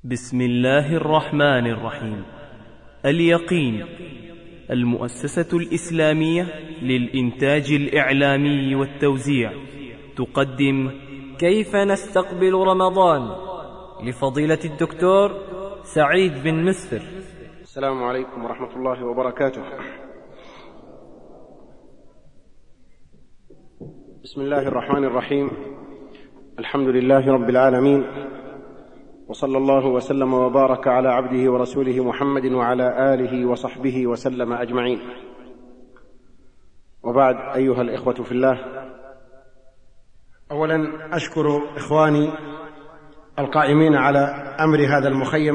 بسم الله الرحمن الرحيم. اليقين، المؤسسة الإسلامية للإنتاج الإعلامي والتوزيع تقدم كيف نستقبل رمضان لفضيلة الدكتور سعيد بن مسفر. السلام عليكم ورحمة الله وبركاته. بسم الله الرحمن الرحيم. الحمد لله رب العالمين، وصلى الله وسلم وبارك على عبده ورسوله محمد وعلى آله وصحبه وسلم أجمعين. وبعد، أيها الإخوة في الله، أولا أشكر إخواني القائمين على أمر هذا المخيم،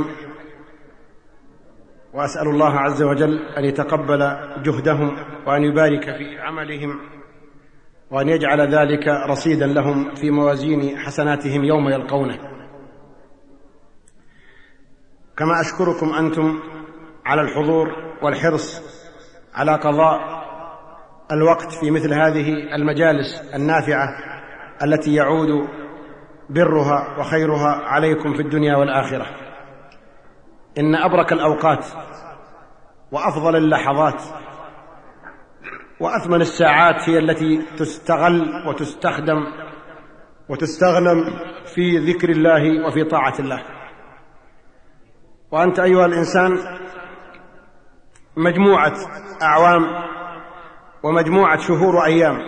وأسأل الله عز وجل أن يتقبل جهدهم وأن يبارك في عملهم وأن يجعل ذلك رصيدا لهم في موازين حسناتهم يوم يلقونه. كما أشكركم أنتم على الحضور والحرص على قضاء الوقت في مثل هذه المجالس النافعة التي يعود برها وخيرها عليكم في الدنيا والآخرة. إن أبرك الأوقات وأفضل اللحظات وأثمن الساعات هي التي تستغل وتستخدم وتستغنم في ذكر الله وفي طاعة الله. وأنت أيها الإنسان مجموعة أعوام ومجموعة شهور وأيام،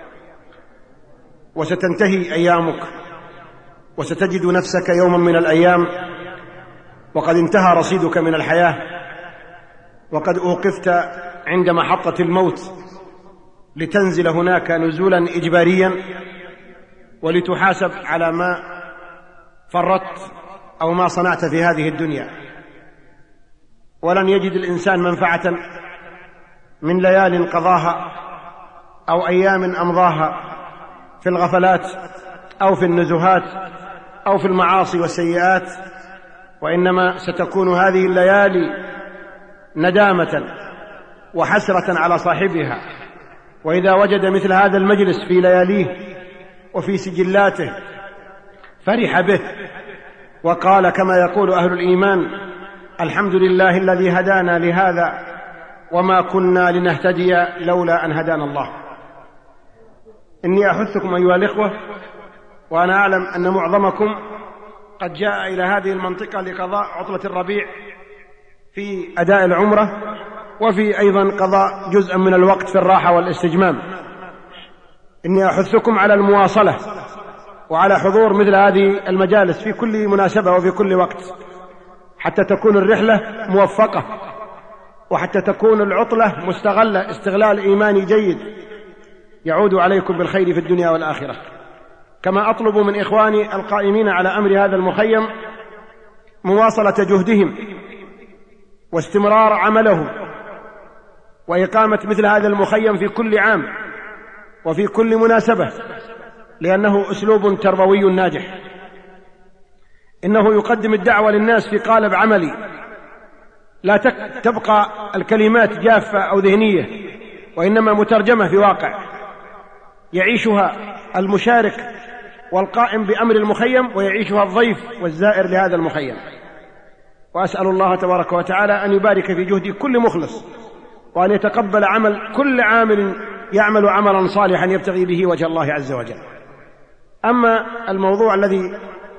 وستنتهي أيامك وستجد نفسك يوما من الأيام وقد انتهى رصيدك من الحياة، وقد أوقفت عند محطة الموت لتنزل هناك نزولا إجباريا ولتحاسب على ما فرطت أو ما صنعت في هذه الدنيا. ولن يجد الإنسان منفعة من ليال قضاها أو أيام أمضاها في الغفلات أو في النزهات أو في المعاصي والسيئات، وإنما ستكون هذه الليالي ندامة وحسرة على صاحبها. وإذا وجد مثل هذا المجلس في لياليه وفي سجلاته فرح به وقال كما يقول أهل الإيمان: الحمد لله الذي هدانا لهذا وما كنا لنهتدي لولا أن هدانا الله. إني أحثكم أيها الإخوة، وأنا أعلم أن معظمكم قد جاء إلى هذه المنطقة لقضاء عطلة الربيع في أداء العمرة، وفي أيضا قضاء جزءا من الوقت في الراحة والاستجمام. إني أحثكم على المواصلة وعلى حضور مثل هذه المجالس في كل مناسبة وفي كل وقت، حتى تكون الرحلة موفقة وحتى تكون العطلة مستغلة استغلال إيماني جيد يعود عليكم بالخير في الدنيا والآخرة. كما أطلب من إخواني القائمين على أمر هذا المخيم مواصلة جهدهم واستمرار عملهم وإقامة مثل هذا المخيم في كل عام وفي كل مناسبة، لأنه أسلوب تربوي ناجح. إنه يقدم الدعوة للناس في قالب عملي، لا تبقى الكلمات جافة أو ذهنية، وإنما مترجمة في واقع يعيشها المشارك والقائم بأمر المخيم ويعيشها الضيف والزائر لهذا المخيم. وأسأل الله تبارك وتعالى أن يبارك في جهد كل مخلص، وأن يتقبل عمل كل عامل يعمل عملا صالحا يبتغي به وجه الله عز وجل. أما الموضوع الذي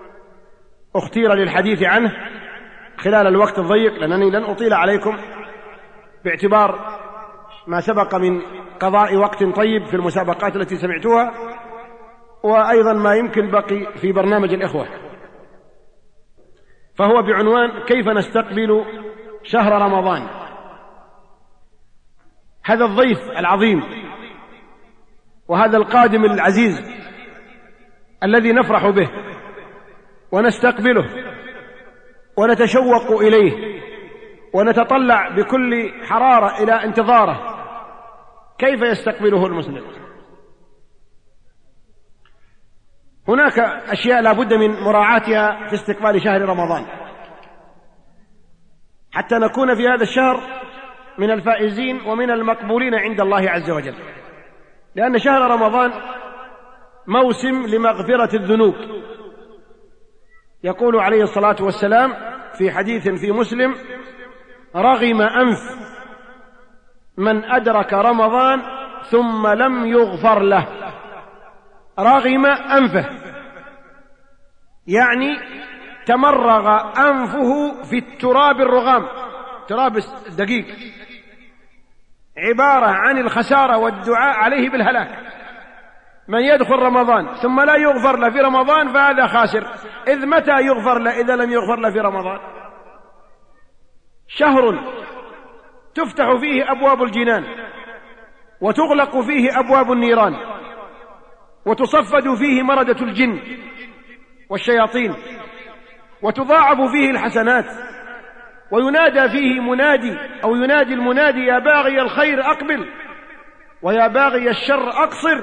اختير للحديث عنه خلال الوقت الضيق، لأنني لن أطيل عليكم باعتبار ما سبق من قضاء وقت طيب في المسابقات التي سمعتوها، وأيضا ما يمكن بقي في برنامج الإخوة، فهو بعنوان كيف نستقبل شهر رمضان. هذا الضيف العظيم وهذا القادم العزيز الذي نفرح به ونستقبله ونتشوق إليه ونتطلع بكل حرارة إلى انتظاره، كيف يستقبله المسلم؟ هناك أشياء لا بد من مراعاتها في استقبال شهر رمضان حتى نكون في هذا الشهر من الفائزين ومن المقبولين عند الله عز وجل. لأن شهر رمضان موسم لمغفرة الذنوب، يقول عليه الصلاة والسلام: في حديث في مسلم: رغم أنف من أدرك رمضان ثم لم يغفر له. رغم أنفه يعني تمرغ أنفه في التراب الرغام، تراب الدقيق، عبارة عن الخسارة والدعاء عليه بالهلاك. من يدخل رمضان ثم لا يغفر له في رمضان فهذا خاسر. إذ متى يغفر له إذا لم يغفر له في رمضان؟ شهر تفتح فيه أبواب الجنان وتغلق فيه أبواب النيران وتصفد فيه مردة الجن والشياطين وتضاعف فيه الحسنات وينادى فيه منادي أو ينادي المنادي: يا باغي الخير أقبل ويا باغي الشر أقصر.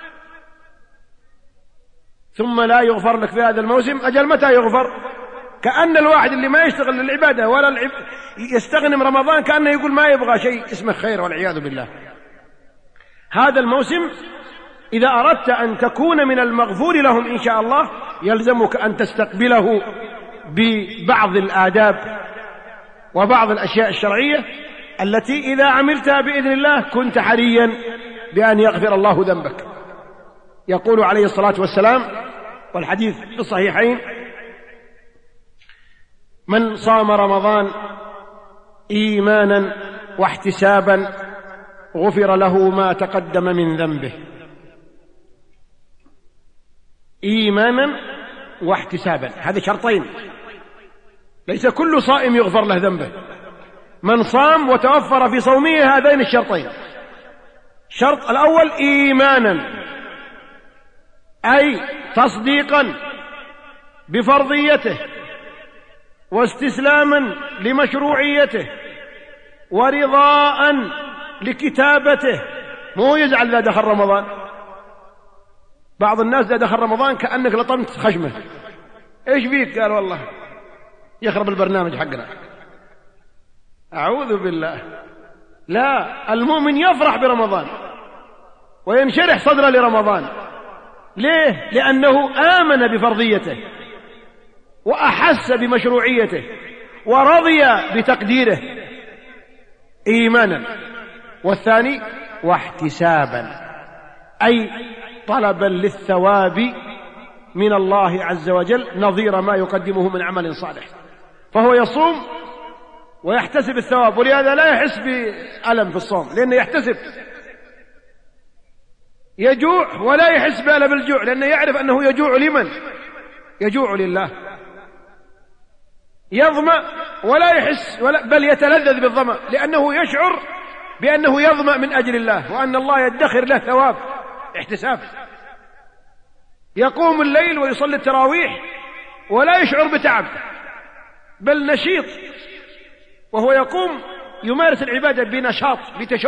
ثم لا يغفر لك في هذا الموسم. أجل متى يغفر؟ كأن الواحد اللي ما يشتغل للعبادة ولا يستغنم رمضان كأنه يقول ما يبغى شيء اسمه خير والعياذ بالله. هذا الموسم إذا أردت أن تكون من المغفور لهم إن شاء الله يلزمك أن تستقبله ببعض الآداب وبعض الأشياء الشرعية التي إذا عملتها بإذن الله كنت حريا بأن يغفر الله ذنبك. يقول عليه الصلاة والسلام والحديث في الصحيحين: من صام رمضان إيمانا واحتسابا غفر له ما تقدم من ذنبه. إيمانا واحتسابا، هذه شرطين، ليس كل صائم يغفر له ذنبه. من صام وتوفر في صومه هذين الشرطين. الشرط الأول إيمانا، أي تصديقا بفرضيته واستسلاما لمشروعيته ورضاء لكتابته. مو يزعل إذا دخل رمضان. بعض الناس إذا دخل رمضان كأنك لطمت خشمه: إيش بيك؟ قال والله يخرب البرنامج حقنا. أعوذ بالله. لا، المؤمن يفرح برمضان وينشرح صدره لرمضان. ليه؟ لأنه آمن بفرضيته وأحس بمشروعيته ورضي بتقديره إيمانا. والثاني واحتسابا، أي طلبا للثواب من الله عز وجل نظير ما يقدمه من عمل صالح. فهو يصوم ويحتسب الثواب، ولهذا لا يحس بألم في الصوم لأنه يحتسب. يجوع ولا يحس بألم الجوع لأنه يعرف أنه يجوع لمن؟ يجوع لله. يظمأ ولا يحس بل يتلذذ بالظمأ لأنه يشعر بأنه يظمأ من أجل الله وأن الله يدخر له ثواب احتساب. يقوم الليل ويصلي التراويح ولا يشعر بتعب بل نشيط، وهو يقوم يمارس العبادة بنشاط،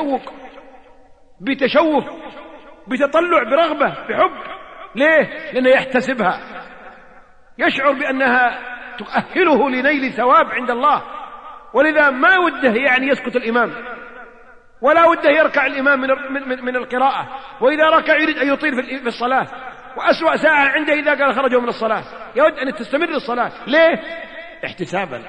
بتشوف، بتطلع، برغبة، بحب. ليه؟ لأنه يحتسبها، يشعر بأنها تؤهله لنيل ثواب عند الله. ولذا ما وده يعني يسكت الإمام ولا وده يركع الإمام من القراءة، وإذا ركع يريد أن يطيل في الصلاة، وأسوأ ساعة عنده إذا قال خرجوا من الصلاة، يود أن تستمر الصلاة. ليه؟ احتسابا.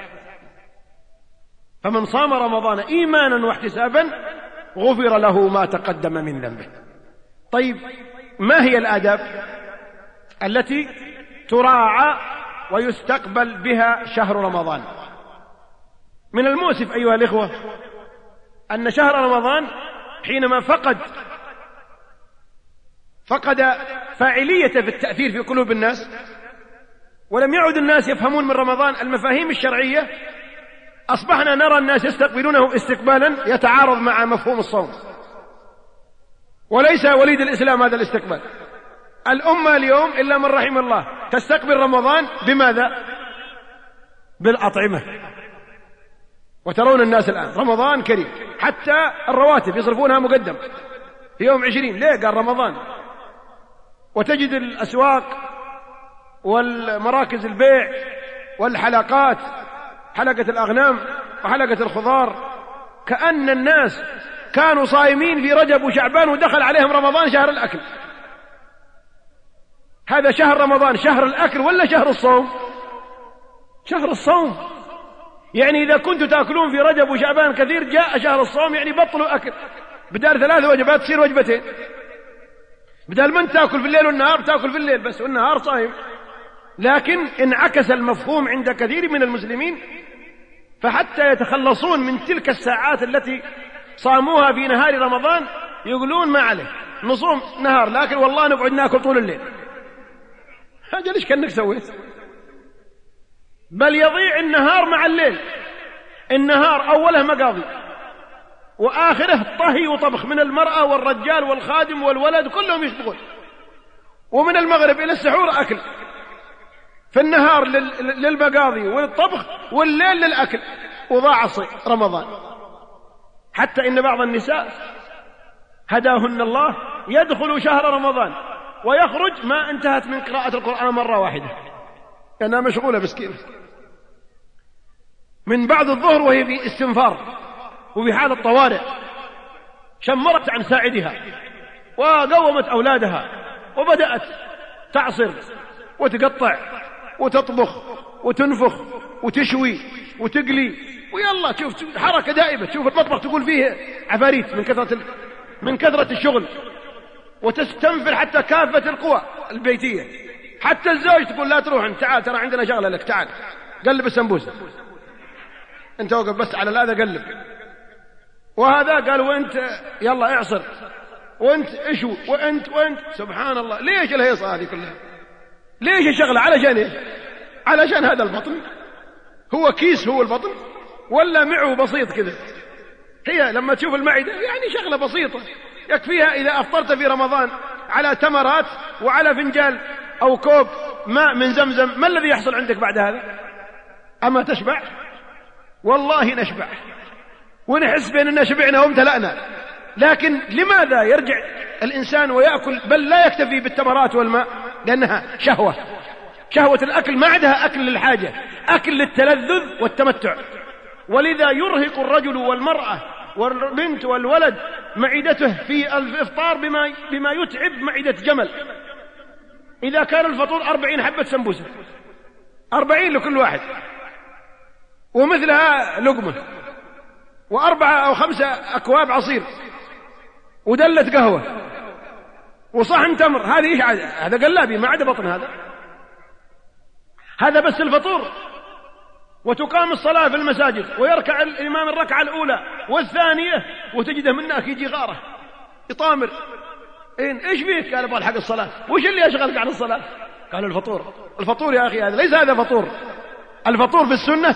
فمن صام رمضان إيمانا واحتسابا غفر له ما تقدم من ذنبه. طيب، ما هي الآداب التي تراعى ويستقبل بها شهر رمضان؟ من المؤسف أيها الإخوة أن شهر رمضان حينما فقد فاعليته في التأثير في قلوب الناس، ولم يعد الناس يفهمون من رمضان المفاهيم الشرعية، أصبحنا نرى الناس يستقبلونه استقبالا يتعارض مع مفهوم الصوم، وليس وليد الإسلام هذا الاستقبال. الأمة اليوم إلا من رحم الله تستقبل رمضان بماذا؟ بالأطعمة. وترون الناس الآن رمضان كريم، حتى الرواتب يصرفونها مقدم في يوم 20. ليه؟ قال رمضان. وتجد الأسواق والمراكز البيع والحلقات، حلقة الأغنام وحلقة الخضار، كأن الناس كانوا صائمين في رجب وشعبان ودخل عليهم رمضان شهر الأكل. هذا شهر رمضان شهر الأكل ولا شهر الصوم؟ شهر الصوم. يعني إذا كنتوا تأكلون في رجب وشعبان كثير، جاء شهر الصوم يعني بطلوا أكل، بدال 3 وجبات تصير 2 وجبتين، بدال من تأكل في الليل والنهار تأكل في الليل بس والنهار صائم. لكن انعكس المفهوم عند كثير من المسلمين، فحتى يتخلصون من تلك الساعات التي صاموها في نهار رمضان يقولون ما عليه نصوم نهار، لكن والله نقعد ناكل طول الليل. هذا ليش كأنك سويت؟ بل يضيع النهار مع الليل. النهار أوله مقاضي وآخره طهي وطبخ من المرأة والرجال والخادم والولد كلهم يشتغل، ومن المغرب إلى السحور أكل، في النهار للمقاضي والطبخ والليل للأكل، وضاع رمضان. حتى إن بعض النساء هداهن الله يدخل شهر رمضان ويخرج ما انتهت من قراءة القرآن مرة واحدة لأنها مشغولة مسكينة من بعد الظهر وهي في استنفار وفي حالة طوارئ، شمرت عن ساعدها وقومت أولادها وبدأت تعصر وتقطع وتطبخ وتنفخ وتشوي وتقلي، ويلا تشوف حركة دائمة، تشوف المطبخ تقول فيه عفاريت من كثرة الشغل، وتستنفر حتى كافة القوى البيتية. حتى الزوج تقول لا تروح انت، تعال ترى عندنا شغلة لك، تعال قلب السمبوسة، انت وقف بس على هذا قلب، وهذا قال وانت يلا اعصر، وانت اشو، وانت سبحان الله. ليش الهيصة هذه كلها؟ ليش الشغلة؟ علشان ايش؟ علشان هذا البطن، هو كيس هو البطن ولا معه بسيط كذا؟ هي لما تشوف المعدة يعني شغلة بسيطة يكفيها إذا أفطرت في رمضان على تمرات وعلى فنجان أو كوب ماء من زمزم، ما الذي يحصل عندك بعد هذا؟ أما تشبع؟ والله نشبع ونحس بأننا شبعنا وامتلأنا. لكن لماذا يرجع الإنسان ويأكل؟ بل لا يكتفي بالتمرات والماء لأنها شهوة الأكل ما عندها أكل للحاجة، أكل للتلذذ والتمتع. ولذا يرهق الرجل والمرأة والبنت والولد معدته في الإفطار بما يتعب معدة جمل. إذا كان الفطور 40 حبة سمبوسة، 40 لكل واحد، ومثلها لقمة، و4 أو 5 أكواب عصير، ودلة قهوة، وصحن تمر، هذه إيش؟ هذا قلابي ما عدا بطن. هذا بس الفطور. وتقام الصلاة في المساجد ويركع الإمام الركعة الأولى والثانية وتجده منك يجي غارة يطامر، إيش بيك؟ قال أبغى الحق الصلاة. وش اللي يشغلك عن الصلاة؟ قال الفطور يا أخي، هذا ليس هذا فطور. الفطور في السنة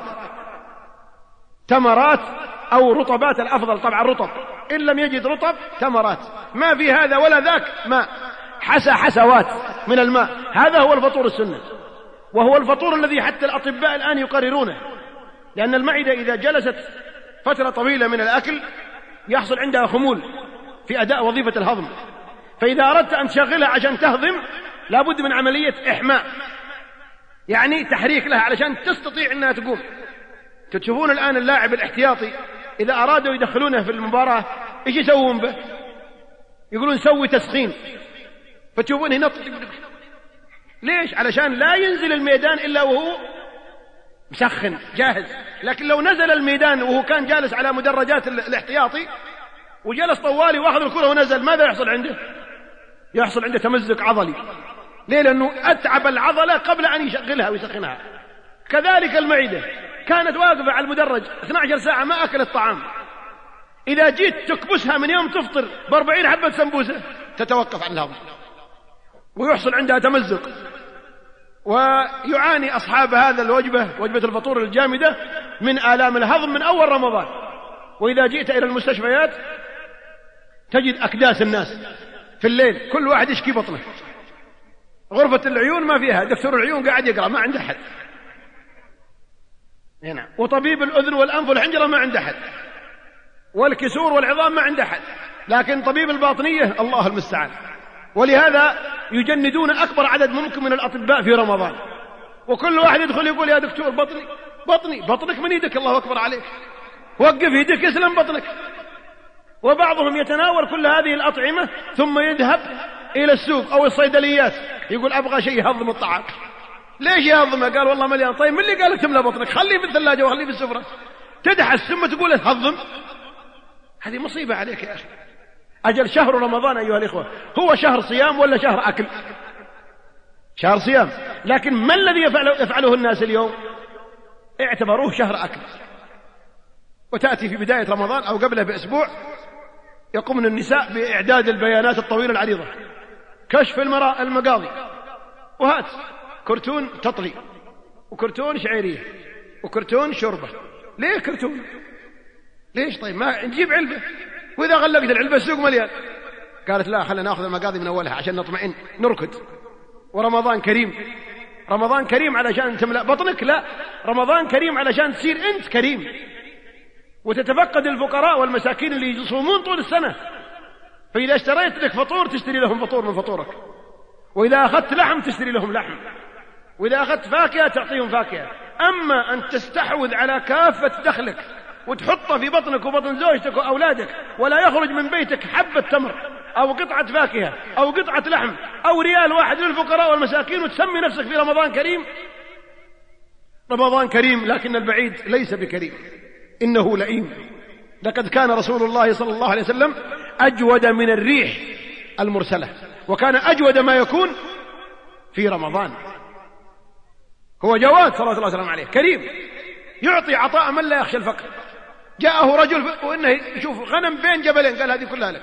تمرات أو رطبات، الأفضل طبعا رطب، إن لم يجد رطب تمرات، ما في هذا ولا ذاك، ماء حسوات من الماء، هذا هو الفطور السنة. وهو الفطور الذي حتى الأطباء الآن يقررونه، لأن المعدة إذا جلست فترة طويلة من الأكل يحصل عندها خمول في أداء وظيفة الهضم، فإذا أردت أن تشغلها عشان تهضم لابد من عملية إحماء، يعني تحريك لها علشان تستطيع أنها تقوم. تشوفون الآن اللاعب الاحتياطي إذا أرادوا يدخلونه في المباراة إيش يسوون به؟ يقولون سوي تسخين، فتشوفون هنا ليش؟ علشان لا ينزل الميدان إلا وهو مسخن جاهز. لكن لو نزل الميدان وهو كان جالس على مدرجات الاحتياطي وجلس طوالي واخذ الكرة ونزل، ماذا يحصل عنده؟ يحصل عنده تمزق عضلي. ليه؟ لأنه أتعب العضلة قبل أن يشغلها ويسخنها. كذلك المعدة كانت واقفة على المدرج 12 ساعة ما أكلت طعام، إذا جيت تكبسها من يوم تفطر ب40 حبة سمبوسة تتوقف عن الهضم ويحصل عندها تمزق. ويعاني أصحاب هذا الوجبة، وجبة الفطور الجامدة، من آلام الهضم من أول رمضان. وإذا جئت إلى المستشفيات تجد أكداس الناس في الليل كل واحد يشكي بطنه. غرفة العيون ما فيها، دكتور العيون قاعد يقرأ ما عنده أحد هنا، وطبيب الأذن والأنف والحنجرة ما عنده أحد، والكسور والعظام ما عنده أحد، لكن طبيب الباطنية الله المستعان. ولهذا يجندون أكبر عدد ممكن من الأطباء في رمضان، وكل واحد يدخل يقول يا دكتور بطنك من يدك، الله أكبر عليك، وقف يدك يسلم بطنك. وبعضهم يتناول كل هذه الأطعمة ثم يذهب إلى السوق أو الصيدليات يقول أبغى شيء يهضم الطعام، ليش يهضمها؟ قال والله مليان. طيب من اللي قالك تملأ بطنك؟ خليه في الثلاجة وخليه في السفرة. تدحس ثم تقول هضم، هذه مصيبة عليك يا أخي. أجل شهر رمضان أيها الإخوة هو شهر صيام ولا شهر أكل؟ شهر صيام، لكن ما الذي يفعله الناس اليوم؟ اعتبروه شهر أكل. وتأتي في بداية رمضان أو قبله بأسبوع يقومن النساء بإعداد البيانات الطويلة العريضة، كشف المقاضي، وهات كرتون تطلي وكرتون شعيرية وكرتون شوربة. ليه كرتون؟ ليش؟ طيب ما نجيب علبة، وإذا غلقت العلبة السوق مليان. قالت لا، خلينا نأخذ المقاضي من أولها عشان نطمئن نركض. ورمضان كريم، رمضان كريم علشان تملأ بطنك؟ لا، رمضان كريم علشان تصير أنت كريم وتتفقد الفقراء والمساكين اللي يصومون طول السنة. فإذا اشتريت لك فطور تشتري لهم فطور من فطورك، وإذا أخذت لحم تشتري لهم لحم، وإذا أخذت فاكهة تعطيهم فاكهة. أما أن تستحوذ على كافة دخلك وتحطه في بطنك وبطن زوجتك وأولادك ولا يخرج من بيتك حبة تمر أو قطعة فاكهة أو قطعة لحم أو ريال واحد للفقراء والمساكين وتسمي نفسك في رمضان كريم. رمضان كريم لكن البعيد ليس بكريم، إنه لئيم. لقد كان رسول الله صلى الله عليه وسلم أجود من الريح المرسلة، وكان أجود ما يكون في رمضان. هو جواد صلى الله عليه وسلم عليه، كريم، يعطي عطاء من لا يخشى الفقر. جاءه رجل وإنه يشوف غنم بين جبلين، قال هذه كلها لك.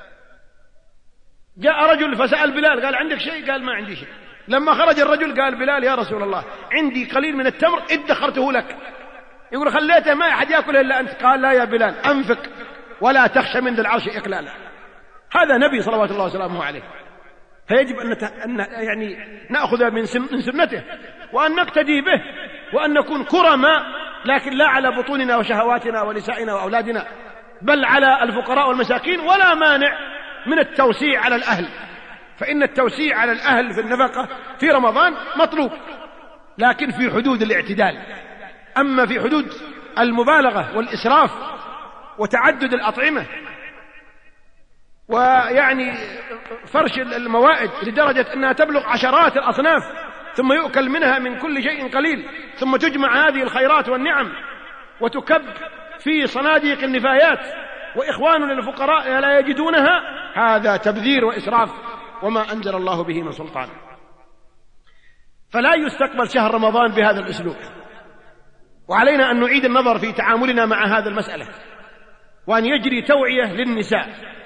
جاء رجل فسأل بلال، قال عندك شيء؟ قال ما عندي شيء. لما خرج الرجل قال بلال يا رسول الله عندي قليل من التمر ادخرته لك. يقول خليته ما أحد يأكله إلا أنت. قال لا يا بلال، أنفق ولا تخشى من ذي العرش إقلالا. هذا نبي صلوات الله وسلامه عليه، فيجب أن يعني نأخذ من سنته وأن نقتدي به وأن نكون كرماء، لكن لا على بطوننا وشهواتنا ونسائنا وأولادنا، بل على الفقراء والمساكين. ولا مانع من التوسيع على الأهل، فإن التوسيع على الأهل في النفقة في رمضان مطلوب، لكن في حدود الاعتدال. أما في حدود المبالغة والإسراف وتعدد الأطعمة ويعني فرش الموائد لدرجة أنها تبلغ عشرات الأصناف ثم يؤكل منها من كل شيء قليل، ثم تجمع هذه الخيرات والنعم وتكب في صناديق النفايات وإخواننا الفقراء لا يجدونها، هذا تبذير وإسراف وما أنزل الله به من سلطان. فلا يستقبل شهر رمضان بهذا الأسلوب، وعلينا أن نعيد النظر في تعاملنا مع هذا المسألة، وأن يجري توعية للنساء.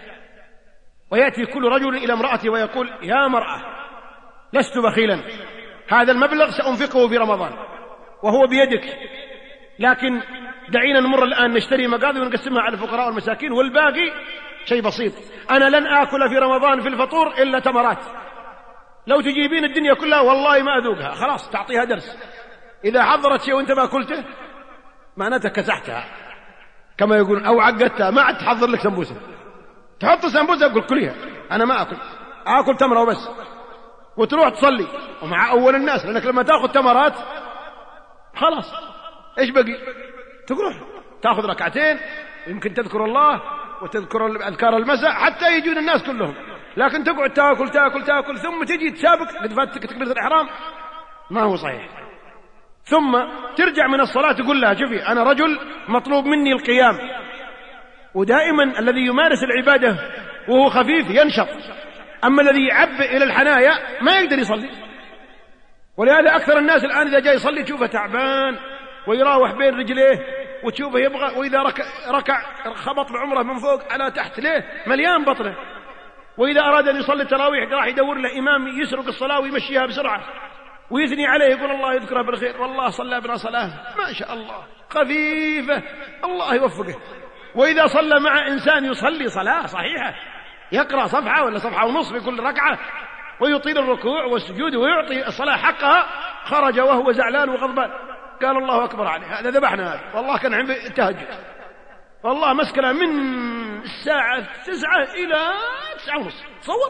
ويأتي كل رجل إلى امرأته ويقول يا مرأة لست بخيلا، هذا المبلغ سأنفقه في رمضان وهو بيدك، لكن دعينا نمر الآن نشتري مقاضي ونقسمها على الفقراء والمساكين، والباقي شيء بسيط. أنا لن آكل في رمضان في الفطور إلا تمرات، لو تجيبين الدنيا كلها والله ما أذوقها. خلاص تعطيها درس، إذا حضرت شيء وانت ما أكلته معناتها كسحتها كما يقولون، أو عقدتها، ما عاد تحضر لك سمبوسة، تحط سمبوسة أقول كلها أنا ما آكل تمرة وبس، وتروح تصلي ومع أول الناس، لأنك لما تأخذ تمرات خلاص إيش بقي؟ تروح تأخذ ركعتين يمكن تذكر الله وتذكر أذكار المساء حتى يجون الناس كلهم، لكن تقعد تأكل ثم تجي تسابق قد فاتك تكبيرة الإحرام، ما هو صحيح. ثم ترجع من الصلاة تقول لها شوفي أنا رجل مطلوب مني القيام، ودائما الذي يمارس العبادة وهو خفيف ينشط، أما الذي يعبئ إلى الحنايا ما يقدر يصلي. ولهذا أكثر الناس الآن إذا جاء يصلي تشوفه تعبان ويراوح بين رجليه، وتشوفه يبغى، وإذا ركع خبط بعمره من فوق على تحت، ليه؟ مليان بطنه. وإذا أراد أن يصلي التراويح راح يدور له إمام يسرق الصلاة ويمشيها بسرعة ويثني عليه يقول الله يذكره بالخير، والله صلى بنا صلاة ما شاء الله خفيفة الله يوفقه. وإذا صلى مع إنسان يصلي صلاة صحيحة يقرأ صفحة ولا صفحة ونصف في كل ركعة ويطيل الركوع والسجود ويعطي الصلاة حقها، خرج وهو زعلان وغضبان قال الله أكبر عليه، هذا ذبحنا هذا، والله كان عند التهجد، والله مسكنا من الساعة 9 إلى 9:30، تصور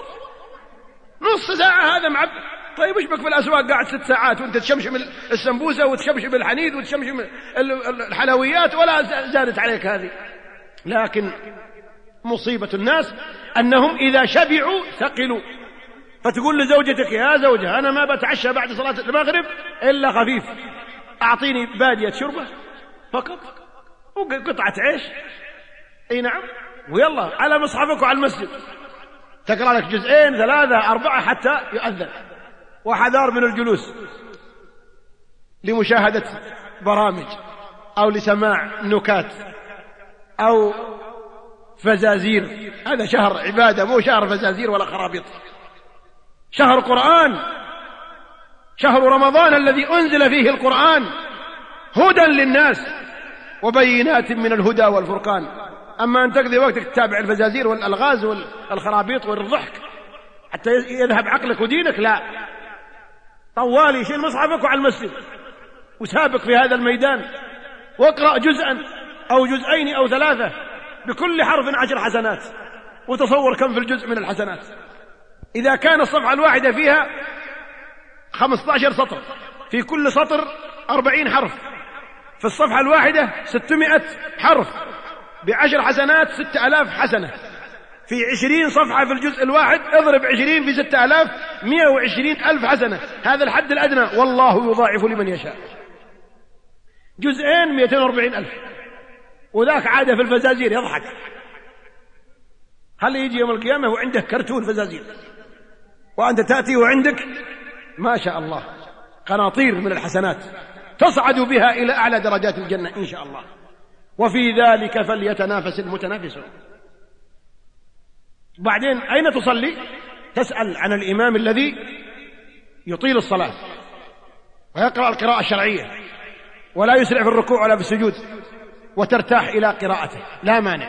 نص ساعة هذا معب. طيب ايش بك في الأسواق قاعد 6 ساعات وانت تشمشم السمبوسة وتشمشم الحنيد وتشمشم الحلويات ولا زادت عليك هذه. لكن مصيبة الناس أنهم إذا شبعوا ثقلوا، فتقول لزوجتك يا زوجة أنا ما بتعشى بعد صلاة المغرب إلا خفيف، أعطيني بادية شربة فقط وقطعة عيش، أي نعم، ويلا على مصحفك وعلى المسجد تقرأ لك جزئين 3 4 حتى يؤذن. وحذار من الجلوس لمشاهدة برامج أو لسماع نكات أو فزازير. هذا شهر عبادة، مو شهر فزازير ولا خرابيط، شهر قرآن، شهر رمضان الذي أنزل فيه القرآن هدى للناس وبينات من الهدى والفرقان. أما أن تقضي وقتك تتابع الفزازير والألغاز والخرابيط والضحك حتى يذهب عقلك ودينك، لا، طوالي شيل مصحفك وعلى المسجد وسابق في هذا الميدان واقرأ جزءا أو جزئين أو 3 بكل حرف 10 حسنات، وتصور كم في الجزء من الحسنات. إذا كان الصفحة الواحدة فيها 15 سطر، في كل سطر 40 حرف، في الصفحة الواحدة 600 حرف، ب10 حسنات 6000 حسنة، في 20 صفحة في الجزء الواحد اضرب 20 في 6000 120,000 حسنة. هذا الحد الأدنى، والله يضاعف لمن يشاء. جزئين 240,000، وذاك عادة في الفزازير يضحك، خلي يجي يوم القيامة وعنده كرتون فزازير، وأنت تأتي وعندك ما شاء الله قناطير من الحسنات تصعد بها إلى أعلى درجات الجنة إن شاء الله. وفي ذلك فليتنافس المتنافسون. بعدين أين تصلي؟ تسأل عن الإمام الذي يطيل الصلاة ويقرأ القراءة الشرعية ولا يسرع في الركوع ولا في السجود، وترتاح إلى قراءته، لا مانع،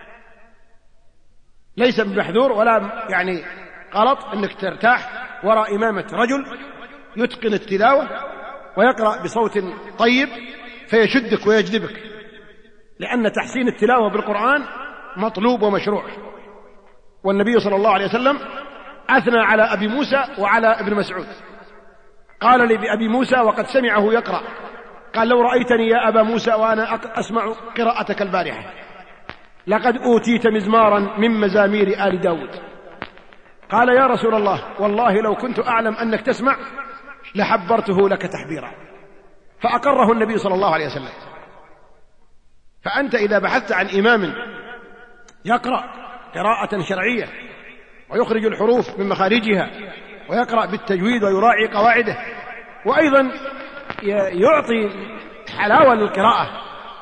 ليس بمحذور ولا يعني غلط أنك ترتاح وراء إمامة رجل يتقن التلاوة ويقرأ بصوت طيب فيشدك ويجذبك، لأن تحسين التلاوة بالقرآن مطلوب ومشروع. والنبي صلى الله عليه وسلم أثنى على أبي موسى وعلى ابن مسعود، قال لي بأبي موسى وقد سمعه يقرأ، قال لو رأيتني يا أبا موسى وأنا أسمع قراءتك البارحة لقد أوتيت مزمارا من مزامير آل داود. قال يا رسول الله والله لو كنت أعلم أنك تسمع لحبرته لك تحبيرا، فأقره النبي صلى الله عليه وسلم. فأنت إذا بحثت عن إمام يقرأ قراءة شرعية ويخرج الحروف من مخارجها ويقرأ بالتجويد ويراعي قواعده، وأيضا يعطي حلاوة للقراءة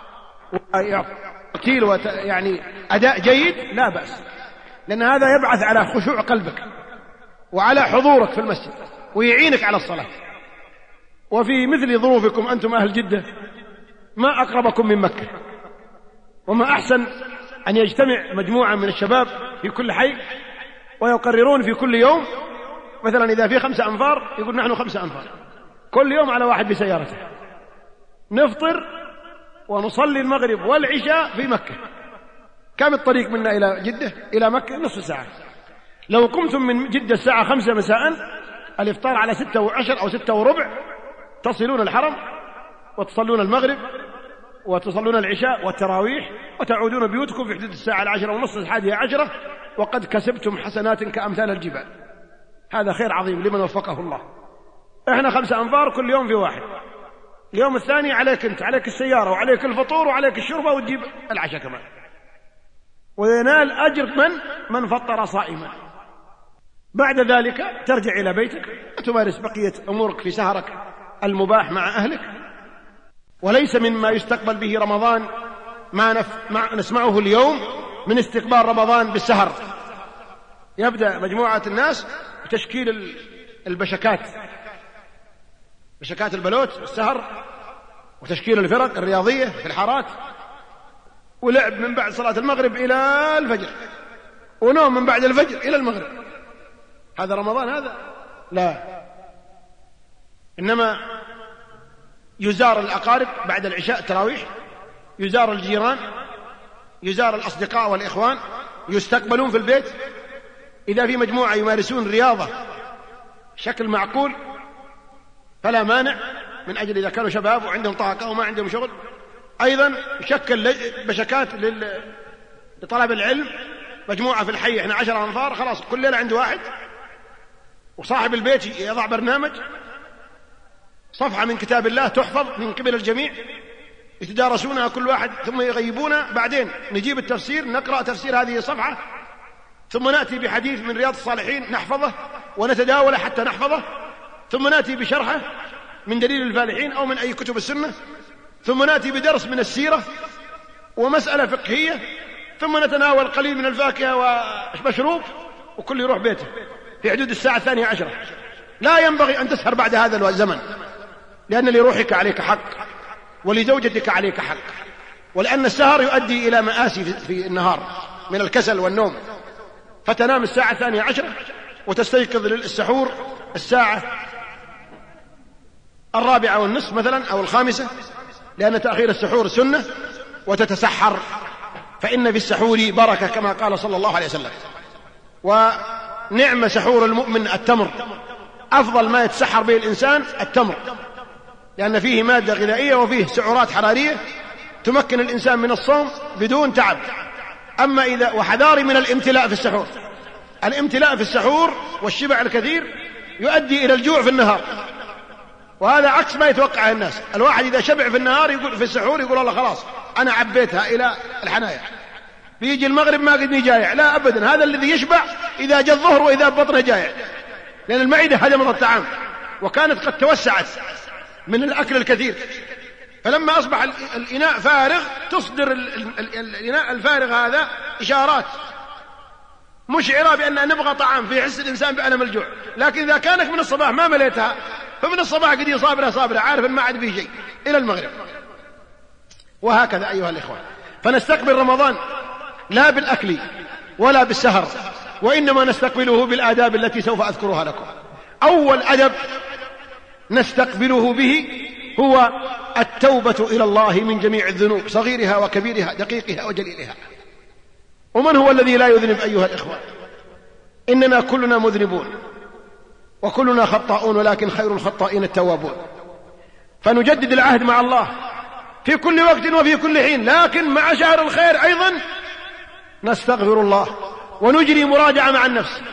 ويعطي يعني أداء جيد، لا بأس، لأن هذا يبعث على خشوع قلبك وعلى حضورك في المسجد ويعينك على الصلاة. وفي مثل ظروفكم أنتم أهل جدة ما أقربكم من مكة، وما أحسن أن يجتمع مجموعة من الشباب في كل حي ويقررون في كل يوم، مثلا إذا في 5 أنفار يقول نحن 5 أنفار كل يوم على واحد بسيارته، نفطر ونصلي المغرب والعشاء في مكة. كم الطريق منا إلى جدة إلى مكة؟ نصف ساعة. لو قمتم من جدة الساعة 5 مساء الإفطار على 6:10 أو 6:15 تصلون الحرم وتصلون المغرب وتصلون العشاء والتراويح وتعودون بيوتكم في حدود الساعة 10:30 11:10، وقد كسبتم حسنات كأمثال الجبال. هذا خير عظيم لمن وفقه الله. احنا 5 أنفار كل يوم في واحد، اليوم الثاني عليك انت، عليك السيارة وعليك الفطور وعليك الشربة وتجيب العشاء كمان، وينال أجر من فطر صائما. بعد ذلك ترجع إلى بيتك وتمارس بقية أمورك في سهرك المباح مع أهلك. وليس مما يستقبل به رمضان ما نسمعه اليوم من استقبال رمضان بالسهر. يبدأ مجموعة الناس بتشكيل البشكات، بشكات البلوت والسهر، وتشكيل الفرق الرياضية في الحارات، ولعب من بعد صلاة المغرب إلى الفجر، ونوم من بعد الفجر إلى المغرب. هذا رمضان هذا؟ لا، إنما يزار الأقارب بعد العشاء التراويح، يزار الجيران، يزار الأصدقاء والإخوان، يستقبلون في البيت. إذا في مجموعة يمارسون رياضة شكل معقول فلا مانع، من أجل إذا كانوا شباب وعندهم طاقة وما عندهم شغل. أيضا شكل بشكات لطلب العلم، مجموعة في الحي، احنا 10 أنفار خلاص كل ليلة عند واحد وصاحب البيت يضع برنامج، صفحة من كتاب الله تحفظ من قبل الجميع، يتدارسونها كل واحد ثم يغيبونها، بعدين نجيب التفسير نقرأ تفسير هذه الصفحة، ثم نأتي بحديث من رياض الصالحين نحفظه ونتداوله حتى نحفظه، ثم نأتي بشرحه من دليل الفالحين أو من أي كتب السنة، ثم نأتي بدرس من السيرة ومسألة فقهية، ثم نتناول قليل من الفاكهة ومشروب، وكل يروح بيته في حدود الساعة 12. لا ينبغي أن تسهر بعد هذا الزمن، لأن لروحك عليك حق، ولزوجتك عليك حق، ولأن السهر يؤدي إلى مآسي في النهار من الكسل والنوم، فتنام الساعة 12 وتستيقظ للسحور الساعة 4:30 مثلا أو 5، لأن تأخير السحور سنة، وتتسحر، فإن في السحور بركة كما قال صلى الله عليه وسلم. ونعم سحور المؤمن التمر، أفضل ما يتسحر به الإنسان التمر، لأن فيه مادة غذائية وفيه سعرات حرارية تمكن الإنسان من الصوم بدون تعب. أما إذا وحذاري من الامتلاء في السحور، الامتلاء في السحور والشبع الكثير يؤدي إلى الجوع في النهار، وهذا عكس ما يتوقعه الناس. الواحد إذا شبع في النهار يقول في السحور يقول الله خلاص أنا عبيتها إلى الحنايا، بيجي المغرب ما قدني جايع. لا أبدا، هذا الذي يشبع إذا جاء الظهر وإذا بطنه جايع، لأن المعدة هدمت الطعام وكانت قد توسعت من الأكل الكثير، فلما أصبح الإناء فارغ تصدر الإناء الفارغ هذا إشارات مشعرة بأن نبغى طعام، فيحس الإنسان بألم الجوع. لكن إذا كانك من الصباح ما مليتها، فمن الصباح قد صابرة عارف ما عاد فيه شيء إلى المغرب. وهكذا أيها الإخوة، فنستقبل رمضان لا بالأكل ولا بالسهر، وإنما نستقبله بالآداب التي سوف أذكرها لكم. أول أدب نستقبله به هو التوبة إلى الله من جميع الذنوب، صغيرها وكبيرها، دقيقها وجليلها. ومن هو الذي لا يذنب أيها الإخوة؟ إننا كلنا مذنبون وكلنا خطاؤون، ولكن خير الخطائين التوابون. فنجدد العهد مع الله في كل وقت وفي كل حين، لكن مع شهر الخير أيضا نستغفر الله ونجري مراجعة مع النفس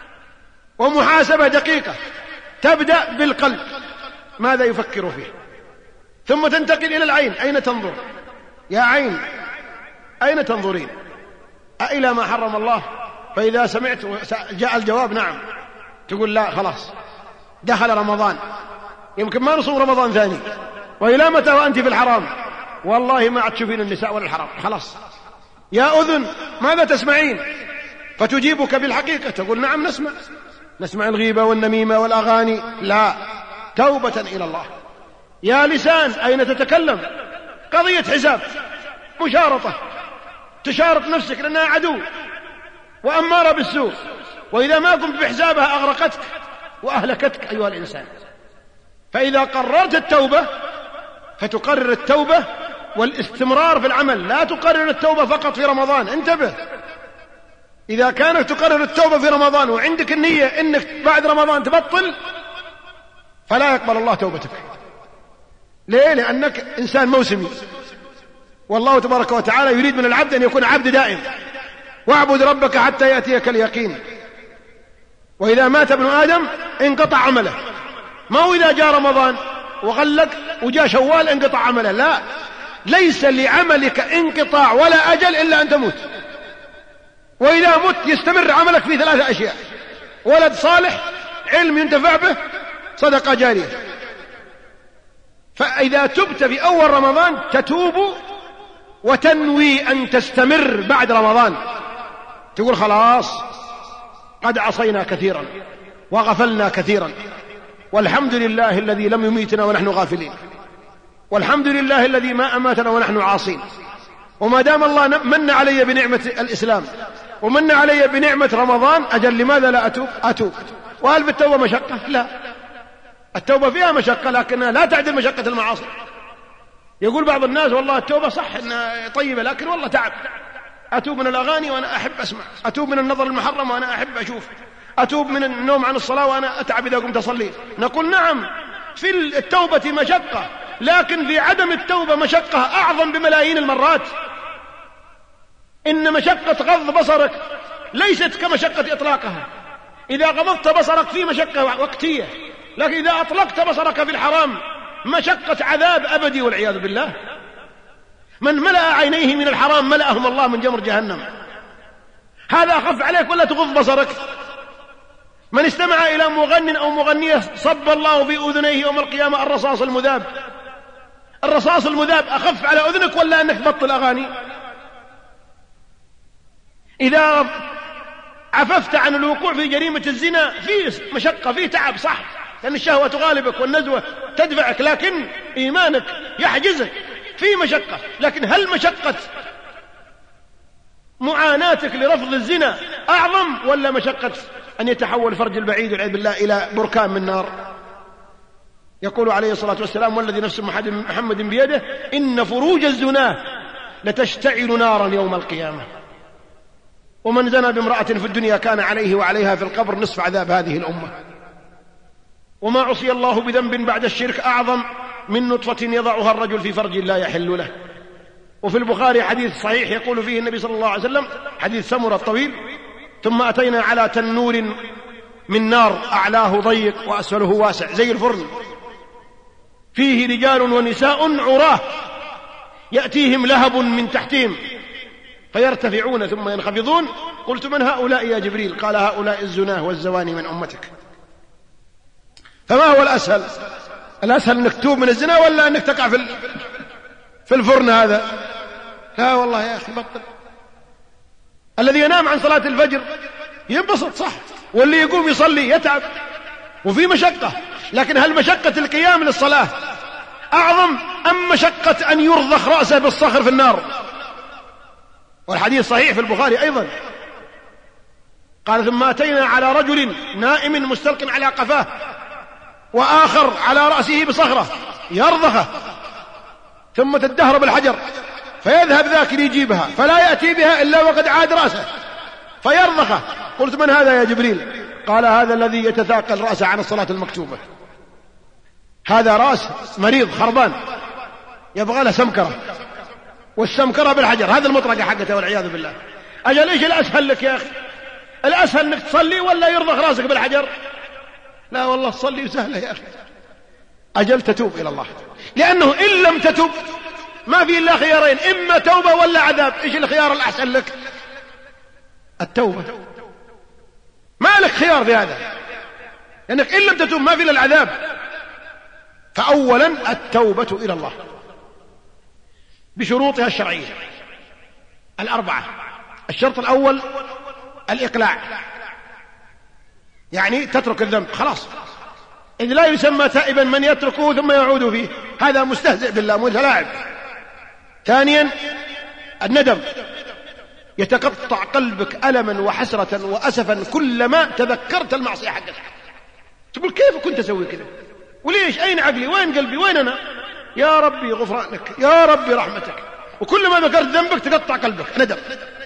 ومحاسبة دقيقة تبدأ بالقلب ماذا يفكر فيه، ثم تنتقل إلى العين، أين تنظر يا عين، أين تنظرين؟ أإلى ما حرم الله؟ فإذا سمعت جاء الجواب نعم، تقول لا خلاص دخل رمضان، يمكن ما نصوم رمضان ثاني، وإلى متى وأنت في الحرام؟ والله ما عاد تشوفين النساء ولا الحرام، خلاص. يا أذن ماذا تسمعين؟ فتجيبك بالحقيقة، تقول نعم نسمع الغيبة والنميمة والأغاني، لا، توبة إلى الله. يا لسان أين تتكلم؟ قضية حساب، مشارطة، تشارط نفسك لأنها عدو وأمارة بالسوء، وإذا ما قمت بحسابها أغرقتك وأهلكتك أيها الإنسان. فإذا قررت التوبة فتقرر التوبة والاستمرار في العمل، لا تقرر التوبة فقط في رمضان. انتبه، إذا كانت تقرر التوبة في رمضان وعندك النية إنك بعد رمضان تبطل، فلا يقبل الله توبتك. ليه؟ لأنك إنسان موسمي، والله تبارك وتعالى يريد من العبد أن يكون عبد دائم، واعبد ربك حتى يأتيك اليقين. وإذا مات ابن آدم انقطع عمله، ما هو إذا جاء رمضان وغلق وجاء شوال انقطع عمله، لا، ليس لعملك انقطاع ولا أجل إلا أن تموت. وإذا مت يستمر عملك في 3 أشياء: ولد صالح، علم ينتفع به، صدقة جارية. فإذا تبت في أول رمضان تتوب وتنوي أن تستمر بعد رمضان، تقول خلاص قد عصينا كثيرا وغفلنا كثيرا، والحمد لله الذي لم يميتنا ونحن غافلين، والحمد لله الذي ما أماتنا ونحن عاصين. وما دام الله من علي بنعمة الإسلام ومن علي بنعمة رمضان، أجل لماذا لا أتوب؟ وهل في التوبة مشقة؟ لا، التوبة فيها مشقة لكنها لا تعدل مشقة المعاصي. يقول بعض الناس والله التوبة صح إنها طيبة، لكن والله تعب، أتوب من الأغاني وأنا أحب أسمع، أتوب من النظر المحرم وأنا أحب أشوف، أتوب من النوم عن الصلاة وأنا أتعب إذا قمت أصلي. نقول نعم، في التوبة مشقة، لكن في عدم التوبة مشقة أعظم بملايين المرات. إن مشقة غض بصرك ليست كمشقة إطلاقها، إذا غضضت بصرك في مشقة وقتية، لكن إذا أطلقت بصرك في الحرام مشقة عذاب أبدي والعياذ بالله. من ملأ عينيه من الحرام ملأهم الله من جمر جهنم. هذا أخف عليك ولا تغض بصرك؟ من استمع إلى مغن أو مغنية صب الله في أذنيه يوم القيامة الرصاص المذاب. الرصاص المذاب أخف على أذنك ولا أنك تبطل أغاني؟ إذا عففت عن الوقوع في جريمة الزنا في مشقة، في تعب، صح، لأن الشهوة تغالبك والنزوة تدفعك، لكن إيمانك يحجزك، في مشقة. لكن هل مشقة معاناتك لرفض الزنا أعظم ولا مشقة أن يتحول فرج البعيد والعياذ بالله إلى بركان من نار؟ يقول عليه الصلاة والسلام: والذي نفس محمد بيده إن فروج الزنا لتشتعل نارا يوم القيامة. ومن زنى بامرأة في الدنيا كان عليه وعليها في القبر نصف عذاب هذه الأمة. وما عصي الله بذنب بعد الشرك أعظم من نطفة يضعها الرجل في فرج لا يحل له. وفي البخاري حديث صحيح يقول فيه النبي صلى الله عليه وسلم، حديث سمرة الطويل: ثم أتينا على تنور من نار أعلاه ضيق وأسفله واسع زي الفرن، فيه رجال ونساء عراه يأتيهم لهب من تحتهم فيرتفعون ثم ينخفضون. قلت: من هؤلاء يا جبريل؟ قال: هؤلاء الزناه والزواني من أمتك. فما هو الأسهل؟ الأسهل أنك تتوب من الزنا ولا أنك تقع في الفرن هذا؟ لا والله يا أخي بطل. الذي ينام عن صلاة الفجر ينبسط، صح، واللي يقوم يصلي يتعب وفي مشقة، لكن هل مشقة القيام للصلاة أعظم أم مشقة أن يرضخ رأسه بالصخر في النار؟ والحديث صحيح في البخاري أيضا. قال: ثم أتينا على رجل نائم مستلق على قفاه وآخر على رأسه بصخرة يرضخه، ثم تدهر بالحجر فيذهب ذاك ليجيبها فلا يأتي بها إلا وقد عاد رأسه فيرضخه. قلت: من هذا يا جبريل؟ قال: هذا الذي يتثاقل رأسه عن الصلاة المكتوبة. هذا رأس مريض خربان يبغى له سمكرة، والسمكرة بالحجر، هذا المطرقة حقته والعياذ بالله. أجل إيش الأسهل لك يا أخي؟ الأسهل أنك تصلي ولا يرضخ رأسك بالحجر؟ لا والله تصلي سهلة يا أخي. أجل تتوب إلى الله، لأنه إن لم تتوب ما في إلا خيارين: إما توبة ولا عذاب. إيش الخيار الأحسن لك؟ التوبة. ما لك خيار في هذا، لأنك إن لم تتوب ما في إلا العذاب. فأولا التوبة إلى الله بشروطها الشرعية الأربعة. الشرط الأول الإقلاع، يعني تترك الذنب خلاص، إذ لا يسمى تائبا من يتركه ثم يعود فيه، هذا مستهزئ بالله متلاعب. ثانيا الندم، يتقطع قلبك ألما وحسرة وأسفا كلما تذكرت المعصية حقك، تقول: كيف كنت أسوي كذا؟ وليش؟ أين عقلي؟ وين قلبي؟ وين أنا؟ يا ربي غفرانك، يا ربي رحمتك. وكل ما ذكرت ذنبك تقطع قلبك ندم.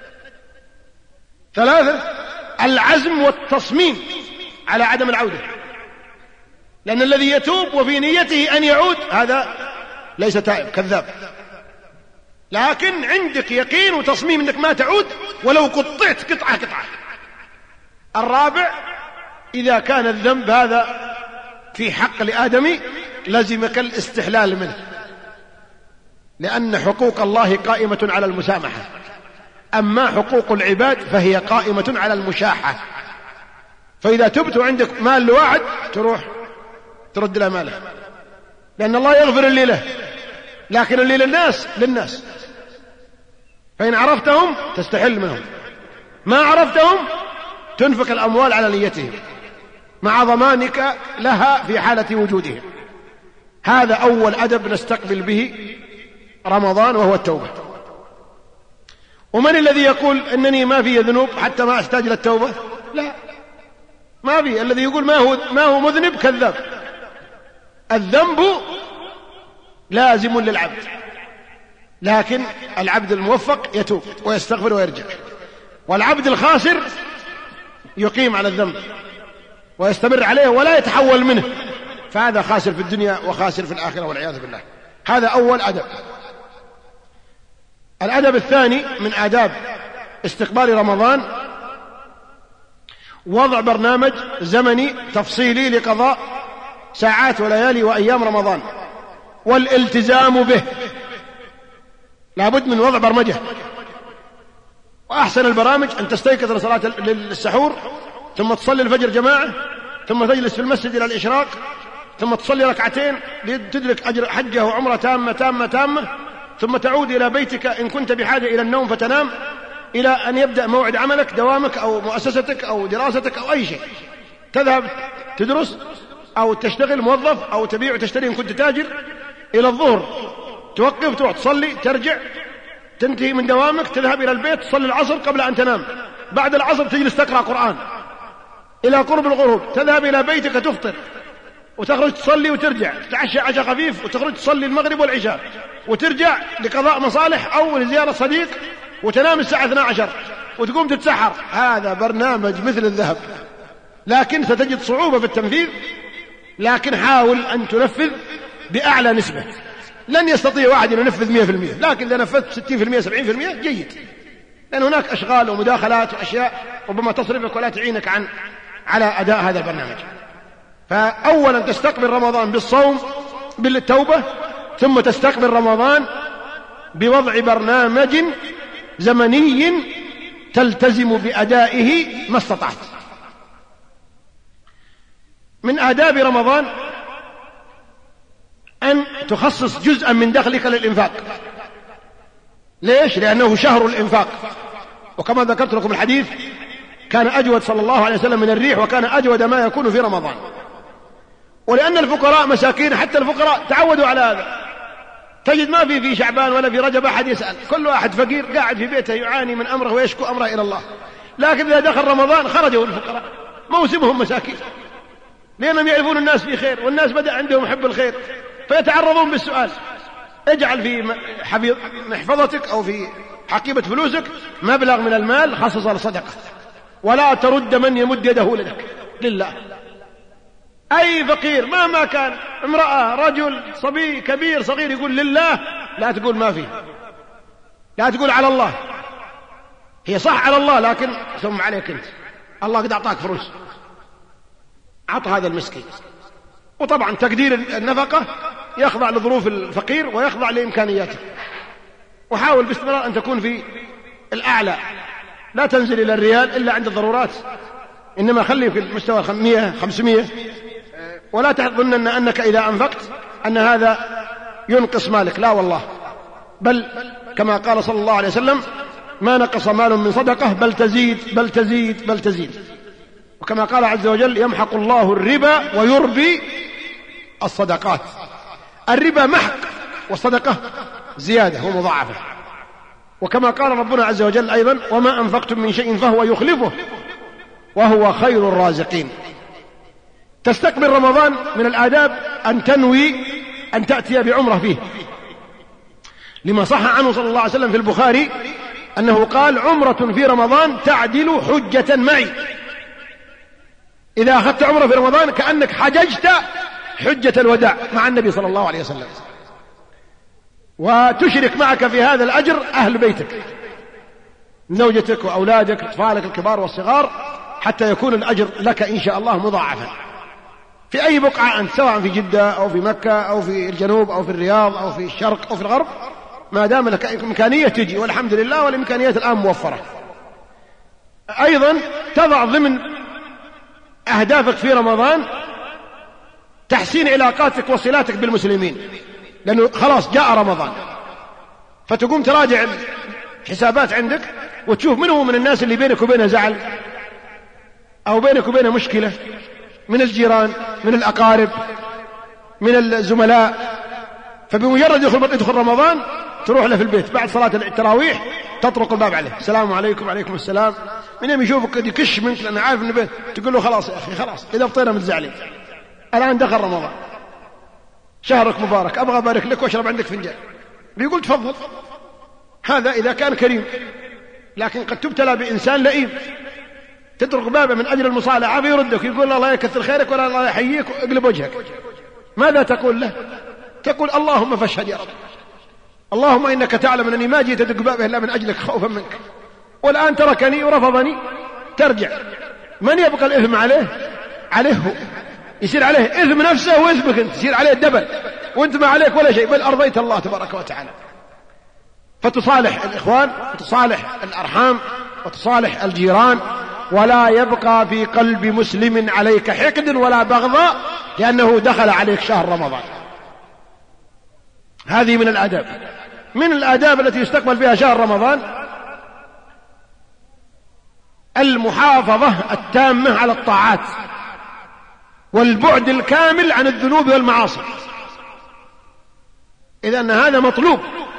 ثلاثة العزم والتصميم على عدم العودة، لأن الذي يتوب وفي نيته أن يعود هذا ليس تائب، كذاب، لكن عندك يقين وتصميم أنك ما تعود ولو قطعت قطعة قطعة. الرابع إذا كان الذنب هذا في حق لآدمي لزمك الاستحلال منه، لأن حقوق الله قائمة على المسامحة، أما حقوق العباد فهي قائمة على المشاحة. فإذا تبت وعندك مال لواحد تروح ترد له ماله، لأن الله يغفر اللي له، لكن اللي للناس. فإن عرفتهم تستحل منهم، ما عرفتهم تنفق الأموال على نيتهم مع ضمانك لها في حالة وجودهم. هذا أول أدب نستقبل به رمضان وهو التوبة. ومن الذي يقول أنني ما في ذنوب حتى ما أحتاج للتوبة؟ لا، ما في. الذي يقول ما هو مذنب كذاب. الذنب لازم للعبد، لكن العبد الموفق يتوب ويستغفر ويرجع، والعبد الخاسر يقيم على الذنب ويستمر عليه ولا يتحول منه، فهذا خاسر في الدنيا وخاسر في الآخرة والعياذ بالله. هذا أول أدب. الأدب الثاني من آداب استقبال رمضان وضع برنامج زمني تفصيلي لقضاء ساعات وليالي وأيام رمضان والالتزام به. لابد من وضع برمجة. وأحسن البرامج أن تستيقظ لصلاة للسحور، ثم تصلي الفجر جماعة، ثم تجلس في المسجد إلى الإشراق، ثم تصلي ركعتين لتدرك أجر حجة وعمرة تامة، ثم تعود إلى بيتك إن كنت بحاجة إلى النوم فتنام إلى أن يبدأ موعد عملك، دوامك أو مؤسستك أو دراستك أو أي شيء. تذهب تدرس أو تشتغل موظف أو تبيع وتشتري إن كنت تاجر، إلى الظهر توقف تروح تصلي، ترجع تنتهي من دوامك، تذهب إلى البيت تصلي العصر قبل أن تنام، بعد العصر تجلس تقرأ قرآن إلى قرب الغروب، تذهب إلى بيتك تفطر وتخرج تصلي وترجع، تتعشى عشاء خفيف وتخرج تصلي المغرب والعشاء وترجع لقضاء مصالح أو لزيارة صديق وتنام الساعة 12 وتقوم تتسحر. هذا برنامج مثل الذهب، لكن ستجد صعوبة في التنفيذ، لكن حاول أن تنفذ بأعلى نسبة. لن يستطيع واحد أن ينفذ 100%، لكن إذا نفذت 60% 70% جيد، لأن هناك أشغال ومداخلات وأشياء ربما تصرفك ولا تعينك على أداء هذا البرنامج. فأولا تستقبل رمضان بالصوم بالتوبة، ثم تستقبل رمضان بوضع برنامج زمني تلتزم بأدائه ما استطعت. من آداب رمضان أن تخصص جزءا من دخلك للإنفاق. ليش؟ لأنه شهر الإنفاق، وكما ذكرت لكم الحديث كان أجود صلى الله عليه وسلم من الريح، وكان أجود ما يكون في رمضان. ولأن الفقراء مساكين، حتى الفقراء تعودوا على هذا. تجد ما في شعبان ولا في رجب أحد يسأل، كل واحد فقير قاعد في بيته يعاني من أمره ويشكو أمره إلى الله. لكن إذا دخل رمضان خرجوا الفقراء، موسمهم مساكين، لأنهم يعرفون الناس في خير، والناس بدأ عندهم حب الخير، فيتعرضون بالسؤال. اجعل في محفظتك أو في حقيبة فلوسك مبلغ من المال خصصه للصدقة، ولا ترد من يمد يده لك لله. أي فقير مهما كان، امرأة رجل صبي كبير صغير، يقول لله، لا تقول ما فيه، لا تقول على الله. هي صح على الله، لكن ثم عليك أنت، الله قد أعطاك فلوس، أعطى هذا المسكين. وطبعا تقدير النفقة يخضع لظروف الفقير ويخضع لإمكانياته. وحاول باستمرار أن تكون في الأعلى، لا تنزل إلى الريال إلا عند الضرورات، إنما خلي في المستوى 100 500، ولا تظن أنك إذا أنفقت أن هذا ينقص مالك، لا والله، بل كما قال صلى الله عليه وسلم ما نقص مال من صدقة بل تزيد بل تزيد بل تزيد. وكما قال عز وجل يمحق الله الربا ويربي الصدقات. الربا محق، والصدقة زيادة ومضاعفة. وكما قال ربنا عز وجل أيضا وما أنفقتم من شيء فهو يخلفه وهو خير الرازقين. تستقبل رمضان من الآداب أن تنوي أن تأتي بعمرة فيه، لما صح عنه صلى الله عليه وسلم في البخاري أنه قال عمرة في رمضان تعدل حجة معي. إذا أخذت عمرة في رمضان كأنك حججت حجة الوداع مع النبي صلى الله عليه وسلم، وتشرك معك في هذا الأجر أهل بيتك، زوجتك وأولادك أطفالك الكبار والصغار، حتى يكون الأجر لك إن شاء الله مضاعفا في أي بقعة أنت، سواء في جدة أو في مكة أو في الجنوب أو في الرياض أو في الشرق أو في الغرب، ما دام لك إمكانية تجي، والحمد لله والإمكانيات الآن موفرة. أيضا تضع ضمن أهدافك في رمضان تحسين علاقاتك وصلاتك بالمسلمين، لأنه خلاص جاء رمضان، فتقوم تراجع الحسابات عندك وتشوف من هو من الناس اللي بينك وبينه زعل أو بينك وبينه مشكلة، من الجيران، من الأقارب، من الزملاء. فبمجرد يدخل رمضان تروح له في البيت بعد صلاة التراويح، تطرق الباب عليه، السلام عليكم. وعليكم السلام. من يوم يشوفك يكش منك لأنه عارف إنه تقول له خلاص يا أخي خلاص، إذا بطينا متزعلين، الآن دخل رمضان، شهرك مبارك، أبغى أبارك لك وأشرب عندك فنجان، بيقول تفضل. هذا إذا كان كريم. لكن قد تبتلى بإنسان لئيم، تطرق بابه من أجل المصالحة فيردك، يقول الله يكثر خيرك ولا الله يحييك واقلب وجهك. ماذا تقول له؟ تقول اللهم فاشهد يا رب، اللهم إنك تعلم أنني ما جيت أدق بابه إلا من أجلك خوفا منك، والآن تركني ورفضني. ترجع من يبقى الإثم عليه هو، يصير عليه إثم نفسه وإثمك أنت، يصير عليه الدبل وأنت ما عليك ولا شيء، بل أرضيت الله تبارك وتعالى. فتصالح الإخوان وتصالح الأرحام وتصالح الجيران، ولا يبقى في قلب مسلم عليك حقد ولا بغضاء لأنه دخل عليك شهر رمضان. هذه من الآداب. من الآداب التي يستقبل بها شهر رمضان المحافظة التامة على الطاعات والبعد الكامل عن الذنوب والمعاصي، إذا أن هذا مطلوب.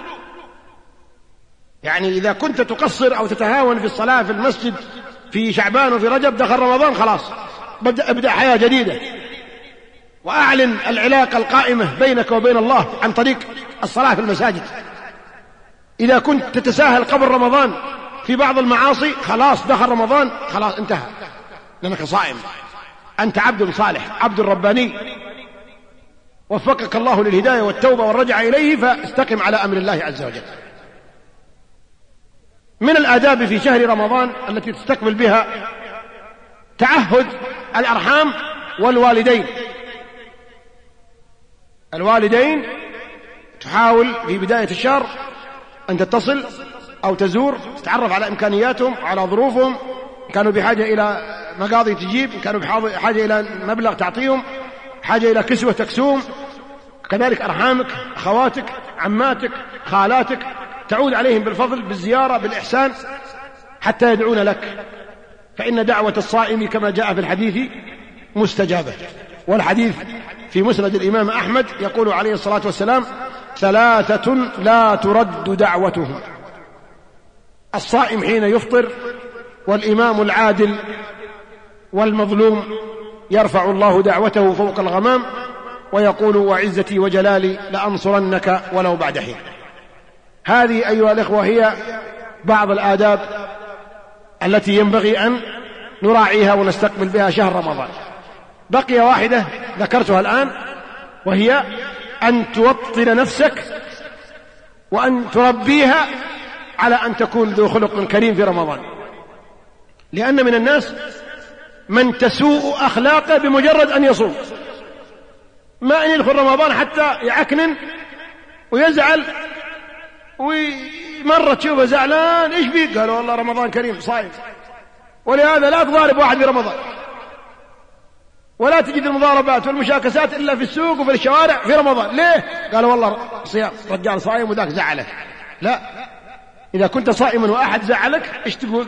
يعني إذا كنت تقصر أو تتهاون في الصلاة في المسجد في شعبان وفي رجب، دخل رمضان خلاص ابدأ حياة جديدة، وأعلن العلاقة القائمة بينك وبين الله عن طريق الصلاة في المساجد. إذا كنت تتساهل قبل رمضان في بعض المعاصي، خلاص دخل رمضان خلاص انتهى، لأنك صائم، أنت عبد صالح، عبد رباني، وفقك الله للهداية والتوبة والرجعة إليه، فاستقم على أمر الله عز وجل. من الآداب في شهر رمضان التي تستقبل بها تعهد الأرحام والوالدين. الوالدين تحاول في بداية الشهر أن تتصل أو تزور، تتعرف على إمكانياتهم وعلى ظروفهم، كانوا بحاجة إلى مقاضي تجيب، كانوا بحاجة إلى مبلغ تعطيهم، حاجة إلى كسوة تكسوهم. كذلك أرحامك، أخواتك، عماتك، خالاتك، تعود عليهم بالفضل، بالزيارة، بالإحسان، حتى يدعون لك، فإن دعوة الصائم كما جاء في الحديث مستجابة. والحديث في مسند الإمام أحمد يقول عليه الصلاة والسلام: 3 لا ترد دعوتهم: الصائم حين يفطر، والإمام العادل، والمظلوم يرفع الله دعوته فوق الغمام ويقول: وعزتي وجلالي لأنصرنك ولو بعد حين. هذه أيها الإخوة هي بعض الآداب التي ينبغي أن نراعيها ونستقبل بها شهر رمضان. بقي واحدة ذكرتها الآن، وهي أن توطن نفسك وأن تربيها على أن تكون ذو خلق كريم في رمضان، لأن من الناس من تسوء أخلاقه بمجرد أن يصوم، ما أن يدخل رمضان حتى يعكنن ويزعل، ومرة تشوفه زعلان: إيش بيك؟ قالوا: والله رمضان كريم صايم. ولهذا لا تضارب واحد في رمضان، ولا تجد المضاربات والمشاكسات إلا في السوق وفي الشوارع في رمضان. ليه؟ قالوا: والله صيام، رجال صايم وذاك زعله. لا، إذا كنت صائما وأحد زعلك إيش تقول؟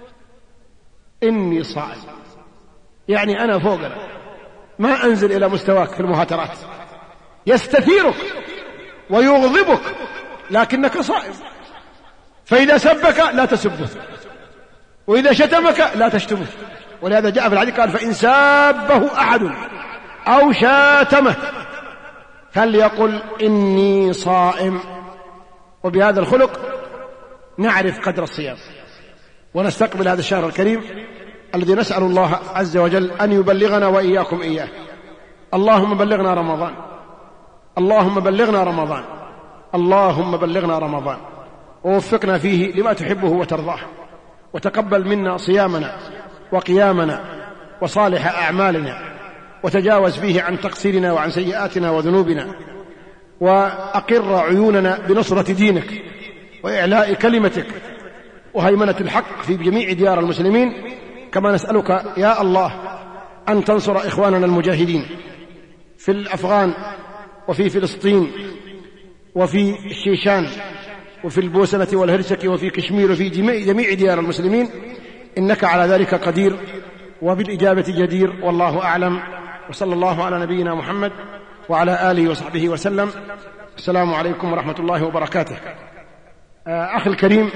إني صائم، يعني أنا فوقنا، ما أنزل إلى مستواك في المهاترات. يستثيرك ويغضبك لكنك صائم. فإذا سبك لا تسبه، وإذا شتمك لا تشتمه. ولهذا جاء في الحديث قال: فإن سابه أحد أو شاتمه فليقل إني صائم. وبهذا الخلق نعرف قدر الصيام ونستقبل هذا الشهر الكريم الذي نسأل الله عز وجل أن يبلغنا وإياكم إياه. اللهم بلغنا رمضان، اللهم بلغنا رمضان، اللهم بلغنا رمضان، ووفقنا فيه لما تحبه وترضاه، وتقبل منا صيامنا وقيامنا وصالح أعمالنا، وتجاوز فيه عن تقصيرنا وعن سيئاتنا وذنوبنا، وأقر عيوننا بنصرة دينك وإعلاء كلمتك وهيمنة الحق في جميع ديار المسلمين. كما نسألك يا الله أن تنصر إخواننا المجاهدين في الأفغان وفي فلسطين وفي الشيشان وفي البوسنة والهرسك وفي كشمير وفي جميع ديار المسلمين، إنك على ذلك قدير وبالإجابة جدير، والله أعلم. وصلى الله على نبينا محمد وعلى آله وصحبه وسلم. السلام عليكم ورحمة الله وبركاته. أخي الكريم،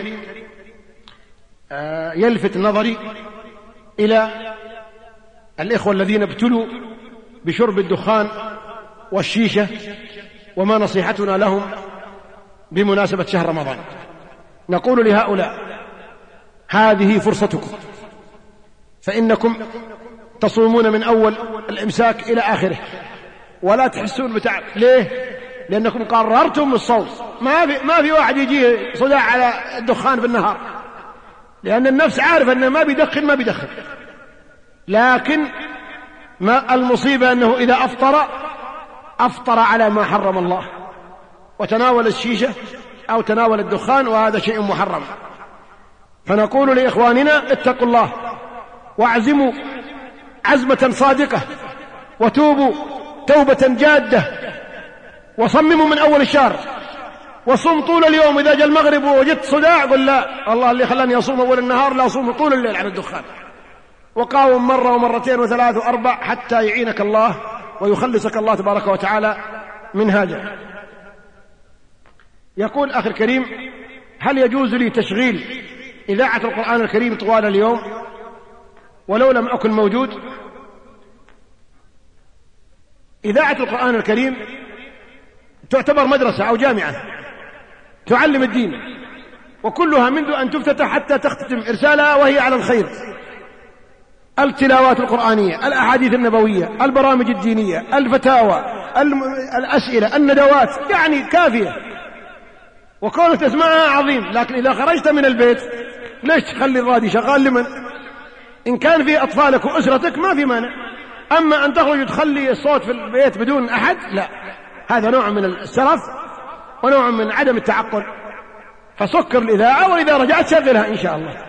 يلفت نظري إلى الإخوة الذين ابتلوا بشرب الدخان والشيشة، وما نصيحتنا لهم بمناسبة شهر رمضان. نقول لهؤلاء: هذه فرصتكم، فإنكم تصومون من أول الإمساك إلى آخره ولا تحسون بتعب. ليه؟ لأنكم قررتم الصوم. ما في واحد يجي صداع على الدخان في النهار، لأن النفس عارفة أنه ما بيدخن. لكن ما المصيبة أنه إذا أفطر على ما حرم الله، وتناول الشيشة أو تناول الدخان، وهذا شيء محرم. فنقول لإخواننا اتقوا الله واعزموا عزمة صادقة وتوبوا توبة جادة، وصمموا من أول الشهر، وصوم طول اليوم. إذا جاء المغرب ووجدت صداع قل لا، الله اللي خلاني أصوم أول النهار لا أصوم طول الليل عن الدخان، وقاوم مرة ومرتين وثلاث وأربع حتى يعينك الله ويخلصك الله تبارك وتعالى من هذا. يقول أخي الكريم: هل يجوز لي تشغيل إذاعة القرآن الكريم طوال اليوم ولو لم أكن موجود؟ إذاعة القرآن الكريم تعتبر مدرسة أو جامعة تعلم الدين، وكلها منذ أن تفتتح حتى تختتم إرسالها وهي على الخير. التلاوات القرآنية، الأحاديث النبوية، البرامج الدينية، الفتاوى، الأسئلة، الندوات، يعني كافية، وكونك تسمعها عظيم. لكن إذا خرجت من البيت ليش تخلي الراديو شغال؟ لمن؟ إن كان في أطفالك وأسرتك ما في مانع، أما أن تخرج وتخلي الصوت في البيت بدون أحد، لا، هذا نوع من السرف ونوع من عدم التعقل. فسكر الإذاعة، وإذا رجعت شغلها إن شاء الله.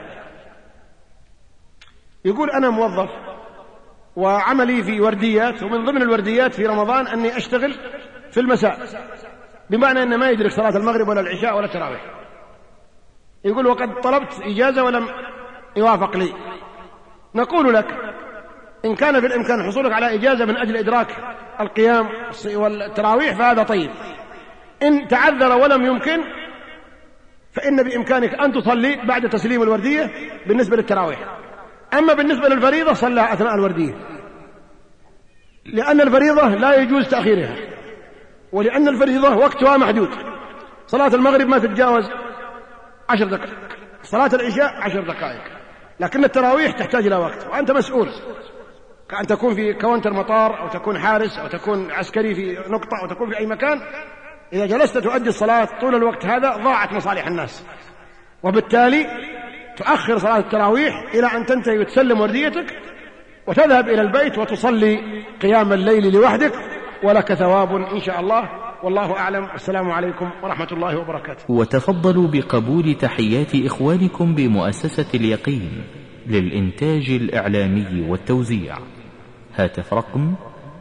يقول: أنا موظف وعملي في ورديات، ومن ضمن الورديات في رمضان أني أشتغل في المساء، بمعنى أن ما يدرك صلاة المغرب ولا العشاء ولا التراويح. يقول: وقد طلبت إجازة ولم يوافق لي. نقول لك: إن كان في الإمكان حصولك على إجازة من أجل إدراك القيام والتراويح فهذا طيب. إن تعذر ولم يمكن فإن بإمكانك أن تصلي بعد تسليم الوردية بالنسبة للتراويح. أما بالنسبة للفريضة صلى أثناء الوردية، لأن الفريضة لا يجوز تأخيرها، ولأن الفريضة وقتها محدود. صلاة المغرب ما تتجاوز 10 دقائق، صلاة العشاء 10 دقائق، لكن التراويح تحتاج إلى وقت، وأنت مسؤول كأن تكون في كاونتر مطار، أو تكون حارس، أو تكون عسكري في نقطة، أو تكون في أي مكان. إذا جلست تؤدي الصلاة طول الوقت هذا ضاعت مصالح الناس، وبالتالي تؤخر صلاة التراويح إلى أن تنتهي وتسلم ورديتك وتذهب إلى البيت وتصلي قيام الليل لوحدك، ولك ثواب إن شاء الله، والله أعلم. السلام عليكم ورحمة الله وبركاته. وتفضلوا بقبول تحيات إخوانكم بمؤسسة اليقين للإنتاج الإعلامي والتوزيع. هاتف رقم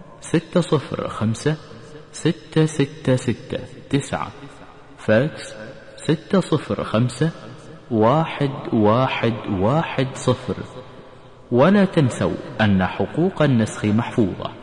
605-666-9، فاكس 605-1110. ولا تنسوا أن حقوق النسخ محفوظة.